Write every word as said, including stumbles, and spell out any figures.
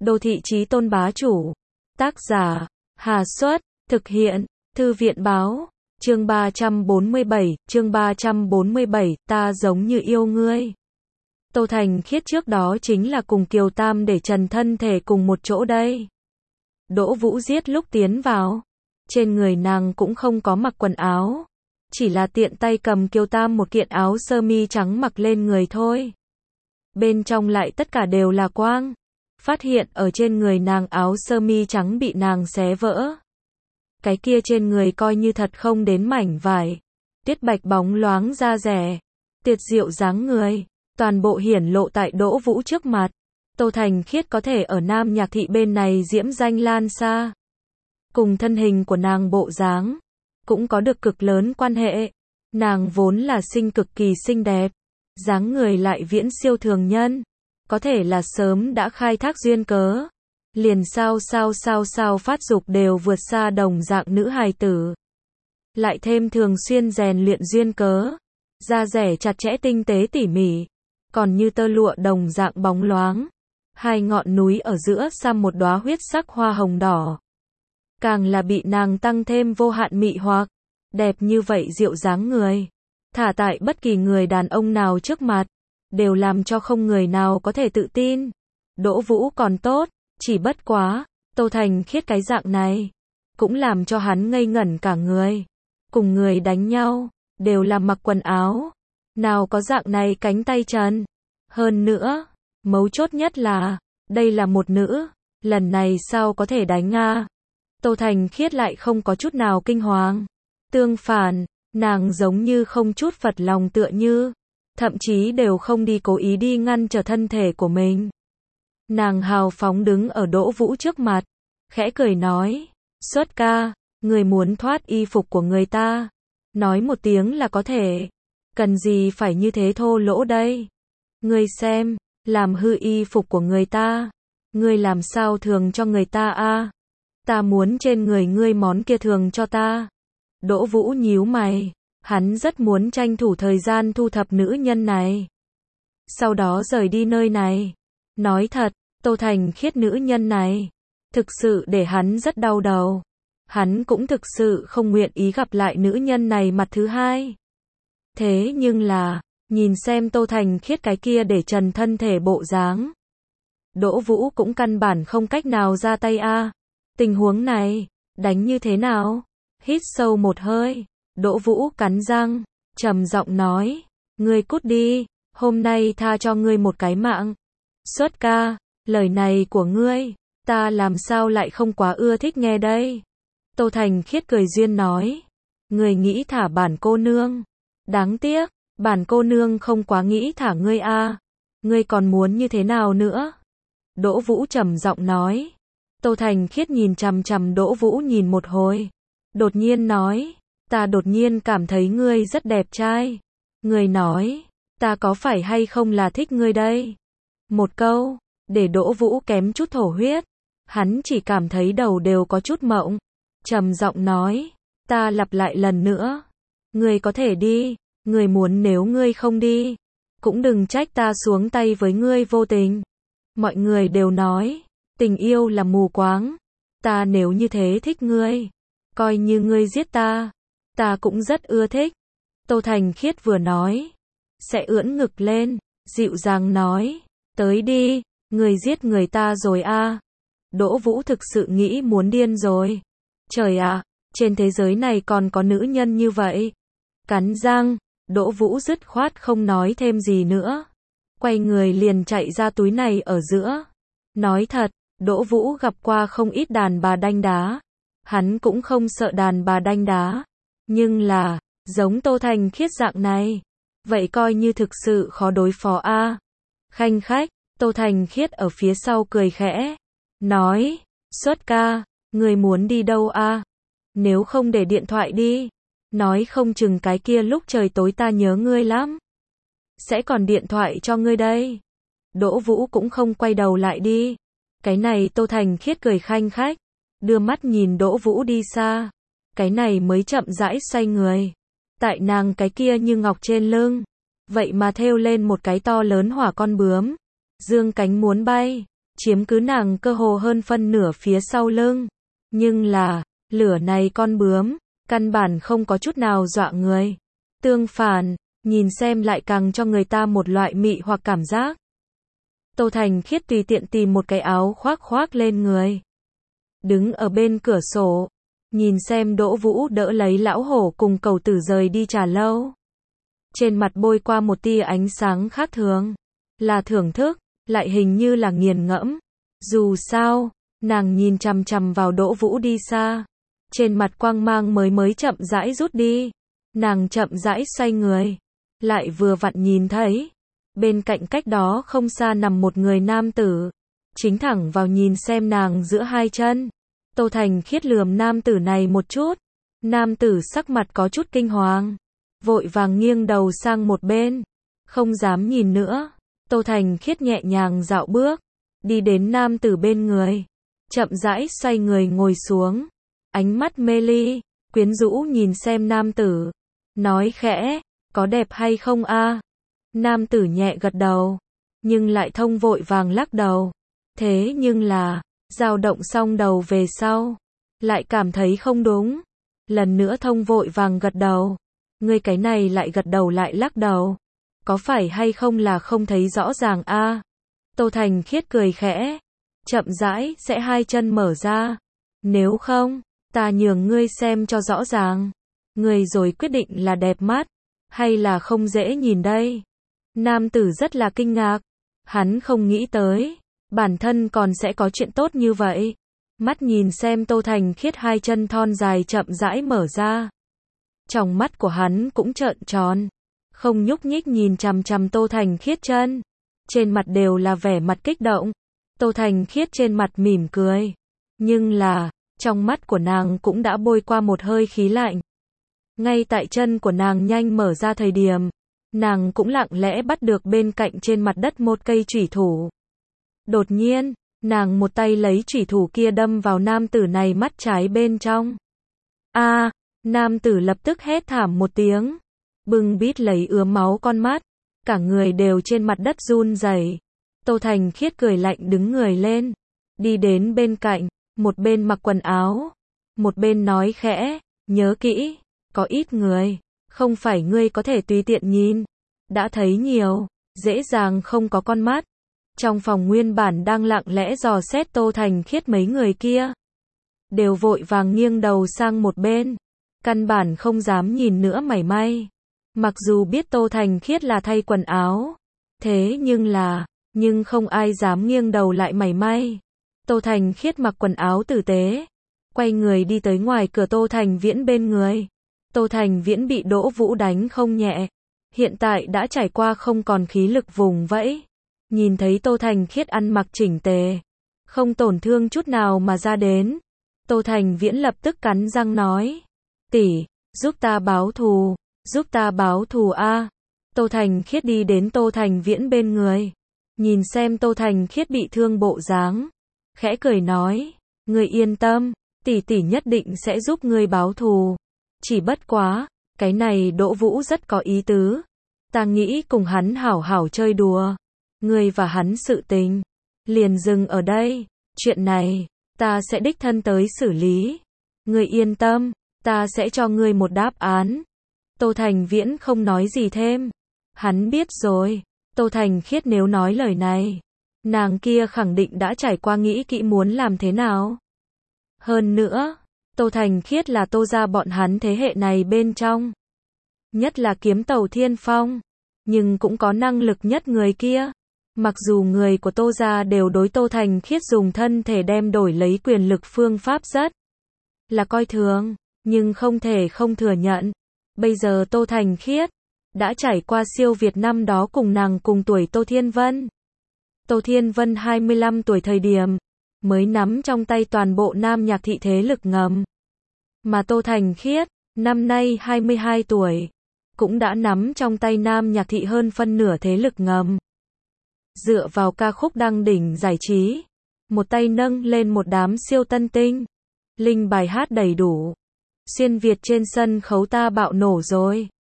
Đô thị chí tôn bá chủ. Tác giả, Hà Xuất, thực hiện, Thư viện báo. Chương ba trăm bốn mươi bảy, chương ba trăm bốn mươi bảy, ta giống như yêu ngươi. Tô Thành Khiết trước đó chính là cùng Kiều Tam để trần thân thể cùng một chỗ đây. Đỗ Vũ Giết lúc tiến vào, trên người nàng cũng không có mặc quần áo, chỉ là tiện tay cầm Kiều Tam một kiện áo sơ mi trắng mặc lên người thôi. Bên trong lại tất cả đều là quang. Phát hiện ở trên người nàng áo sơ mi trắng bị nàng xé vỡ. Cái kia trên người coi như thật không đến mảnh vải. Tuyết bạch bóng loáng da rẻ, tuyệt diệu dáng người, toàn bộ hiển lộ tại Đỗ Vũ trước mặt. Tô Thành Khiết có thể ở Nam Nhạc Thị bên này diễm danh lan xa. Cùng thân hình của nàng bộ dáng, cũng có được cực lớn quan hệ. Nàng vốn là sinh cực kỳ xinh đẹp, dáng người lại viễn siêu thường nhân. Có thể là sớm đã khai thác duyên cớ. Liền sao sao sao sao phát dục đều vượt xa đồng dạng nữ hài tử. Lại thêm thường xuyên rèn luyện duyên cớ. Da rẻ chặt chẽ tinh tế tỉ mỉ. Còn như tơ lụa đồng dạng bóng loáng. Hai ngọn núi ở giữa xăm một đóa huyết sắc hoa hồng đỏ. Càng là bị nàng tăng thêm vô hạn mị hoặc. Đẹp như vậy diệu dáng người. Thả tại bất kỳ người đàn ông nào trước mặt. Đều làm cho không người nào có thể tự tin. Đỗ Vũ còn tốt, chỉ bất quá, Tô Thành Khiết cái dạng này, cũng làm cho hắn ngây ngẩn cả người. Cùng người đánh nhau, đều là mặc quần áo, nào có dạng này cánh tay trần. Hơn nữa, mấu chốt nhất là, đây là một nữ, lần này sao có thể đánh a? Tô Thành Khiết lại không có chút nào kinh hoàng. Tương phản, nàng giống như không chút phật lòng tựa như. Thậm chí đều không đi cố ý đi ngăn trở thân thể của mình. Nàng hào phóng đứng ở Đỗ Vũ trước mặt, khẽ cười nói, Xuất ca, người muốn thoát y phục của người ta, nói một tiếng là có thể, cần gì phải như thế thô lỗ đây. Ngươi xem, làm hư y phục của người ta, ngươi làm sao thường cho người ta a? Ta muốn trên người ngươi món kia thường cho ta. Đỗ Vũ nhíu mày. Hắn rất muốn tranh thủ thời gian thu thập nữ nhân này. Sau đó rời đi nơi này. Nói thật, Tô Thành Khiết nữ nhân này, thực sự để hắn rất đau đầu. Hắn cũng thực sự không nguyện ý gặp lại nữ nhân này mặt thứ hai. Thế nhưng là, nhìn xem Tô Thành Khiết cái kia để trần thân thể bộ dáng. Đỗ Vũ cũng căn bản không cách nào ra tay a. Tình huống này, đánh như thế nào? Hít sâu một hơi. Đỗ Vũ cắn răng, trầm giọng nói, ngươi cút đi, hôm nay tha cho ngươi một cái mạng. Xuất ca, lời này của ngươi, ta làm sao lại không quá ưa thích nghe đây. Tô Thành Khiết cười duyên nói, ngươi nghĩ thả bản cô nương. Đáng tiếc, bản cô nương không quá nghĩ thả ngươi a. Ngươi còn muốn như thế nào nữa? Đỗ Vũ trầm giọng nói. Tô Thành Khiết nhìn chằm chằm Đỗ Vũ nhìn một hồi, đột nhiên nói, ta đột nhiên cảm thấy ngươi rất đẹp trai. Ngươi nói, ta có phải hay không là thích ngươi đây? Một câu, để Đỗ Vũ kém chút thổ huyết. Hắn chỉ cảm thấy đầu đều có chút mộng. Trầm giọng nói, ta lặp lại lần nữa. Ngươi có thể đi, ngươi muốn nếu ngươi không đi, cũng đừng trách ta xuống tay với ngươi vô tình. Mọi người đều nói, tình yêu là mù quáng. Ta nếu như thế thích ngươi, coi như ngươi giết ta. Ta cũng rất ưa thích. Tô Thành Khiết vừa nói, sẽ ưỡn ngực lên, dịu dàng nói, tới đi, người giết người ta rồi a. Đỗ Vũ thực sự nghĩ muốn điên rồi. Trời ạ, trên thế giới này còn có nữ nhân như vậy. Cắn răng, Đỗ Vũ dứt khoát không nói thêm gì nữa. Quay người liền chạy ra túi này ở giữa. Nói thật, Đỗ Vũ gặp qua không ít đàn bà đanh đá. Hắn cũng không sợ đàn bà đanh đá. Nhưng là, giống Tô Thành Khiết dạng này, vậy coi như thực sự khó đối phó a. Khanh khách, Tô Thành Khiết ở phía sau cười khẽ, nói, Xuất ca, người muốn đi đâu a? Nếu không để điện thoại đi, nói không chừng cái kia lúc trời tối ta nhớ ngươi lắm. Sẽ còn điện thoại cho ngươi đây. Đỗ Vũ cũng không quay đầu lại đi. Cái này Tô Thành Khiết cười khanh khách, đưa mắt nhìn Đỗ Vũ đi xa. Cái này mới chậm rãi xoay người. Tại nàng cái kia như ngọc trên lưng, vậy mà thêu lên một cái to lớn hỏa con bướm, dương cánh muốn bay. chiếm cứ nàng cơ hồ hơn phân nửa phía sau lưng. Nhưng là, lửa này con bướm, căn bản không có chút nào dọa người. Tương phản, nhìn xem lại càng cho người ta một loại mị hoặc cảm giác. Tô Thành Khiết tùy tiện tìm một cái áo khoác khoác lên người. Đứng ở bên cửa sổ, nhìn xem Đỗ Vũ đỡ lấy lão hổ cùng cầu tử rời đi trà lâu. Trên mặt bôi qua một tia ánh sáng khác thường. Là thưởng thức, lại hình như là nghiền ngẫm. Dù sao, nàng nhìn chằm chằm vào Đỗ Vũ đi xa. Trên mặt quang mang mới mới chậm rãi rút đi. Nàng chậm rãi xoay người. Lại vừa vặn nhìn thấy. Bên cạnh cách đó không xa nằm một người nam tử. Chính thẳng vào nhìn xem nàng giữa hai chân. Tô Thành Khiết lườm nam tử này một chút. Nam tử sắc mặt có chút kinh hoàng. Vội vàng nghiêng đầu sang một bên. Không dám nhìn nữa. Tô Thành Khiết nhẹ nhàng dạo bước. Đi đến nam tử bên người. Chậm rãi xoay người ngồi xuống. Ánh mắt mê ly, quyến rũ nhìn xem nam tử. Nói khẽ, có đẹp hay không a? Nam tử nhẹ gật đầu. Nhưng lại thông vội vàng lắc đầu. Thế nhưng là, dao động xong đầu về sau. Lại cảm thấy không đúng. Lần nữa thông vội vàng gật đầu. Ngươi cái này lại gật đầu lại lắc đầu. Có phải hay không là không thấy rõ ràng a? Tô Thành Khiết cười khẽ. Chậm rãi sẽ hai chân mở ra. Nếu không, ta nhường ngươi xem cho rõ ràng. Ngươi rồi quyết định là đẹp mắt, hay là không dễ nhìn đây. Nam tử rất là kinh ngạc. Hắn không nghĩ tới, bản thân còn sẽ có chuyện tốt như vậy. Mắt nhìn xem Tô Thành Khiết hai chân thon dài chậm rãi mở ra. Trong mắt của hắn cũng trợn tròn. Không nhúc nhích nhìn chằm chằm Tô Thành Khiết chân. Trên mặt đều là vẻ mặt kích động. Tô Thành Khiết trên mặt mỉm cười. Nhưng là, trong mắt của nàng cũng đã bôi qua một hơi khí lạnh. Ngay tại chân của nàng nhanh mở ra thời điểm, nàng cũng lặng lẽ bắt được bên cạnh trên mặt đất một cây chủy thủ. Đột nhiên, nàng một tay lấy chủy thủ kia đâm vào nam tử này mắt trái bên trong. A, nam tử lập tức hét thảm một tiếng, bưng bít lấy ứa máu con mắt, cả người đều trên mặt đất run rẩy. Tô Thành Khiết cười lạnh đứng người lên, đi đến bên cạnh, một bên mặc quần áo, một bên nói khẽ, nhớ kỹ, có ít người, không phải ngươi có thể tùy tiện nhìn, đã thấy nhiều, dễ dàng không có con mắt. Trong phòng nguyên bản đang lặng lẽ dò xét Tô Thành Khiết mấy người kia, đều vội vàng nghiêng đầu sang một bên, căn bản không dám nhìn nữa mảy may. Mặc dù biết Tô Thành Khiết là thay quần áo, thế nhưng là, nhưng không ai dám nghiêng đầu lại mảy may. Tô Thành Khiết mặc quần áo tử tế, quay người đi tới ngoài cửa Tô Thành Viễn bên người. Tô Thành Viễn bị Đỗ Vũ đánh không nhẹ, hiện tại đã trải qua không còn khí lực vùng vẫy. Nhìn thấy Tô Thành Khiết ăn mặc chỉnh tề, không tổn thương chút nào mà ra đến. Tô Thành Viễn lập tức cắn răng nói, tỷ, giúp ta báo thù, giúp ta báo thù a. Tô Thành Khiết đi đến Tô Thành Viễn bên người, nhìn xem Tô Thành Khiết bị thương bộ dáng, khẽ cười nói, ngươi yên tâm, tỷ tỷ nhất định sẽ giúp ngươi báo thù. Chỉ bất quá, cái này Đỗ Vũ rất có ý tứ, ta nghĩ cùng hắn hảo hảo chơi đùa. Ngươi và hắn sự tình, liền dừng ở đây, chuyện này, ta sẽ đích thân tới xử lý. Ngươi yên tâm, ta sẽ cho ngươi một đáp án. Tô Thành Viễn không nói gì thêm. Hắn biết rồi, Tô Thành Khiết nếu nói lời này, nàng kia khẳng định đã trải qua nghĩ kỹ muốn làm thế nào. Hơn nữa, Tô Thành Khiết là Tô gia bọn hắn thế hệ này bên trong. Nhất là kiếm tàu thiên phong, nhưng cũng có năng lực nhất người kia. Mặc dù người của Tô gia đều đối Tô Thành Khiết dùng thân thể đem đổi lấy quyền lực phương pháp rất là coi thường, nhưng không thể không thừa nhận. Bây giờ Tô Thành Khiết đã trải qua siêu việt năm đó cùng nàng cùng tuổi Tô Thiên Vân. Tô Thiên Vân hai mươi lăm tuổi thời điểm, mới nắm trong tay toàn bộ Nam Nhạc thị thế lực ngầm. Mà Tô Thành Khiết, năm nay hai mươi hai tuổi, cũng đã nắm trong tay Nam Nhạc thị hơn phân nửa thế lực ngầm. Dựa vào ca khúc đăng đỉnh giải trí, một tay nâng lên một đám siêu tân tinh, linh bài hát đầy đủ. Xuyên Việt trên sân khấu ta bạo nổ rồi.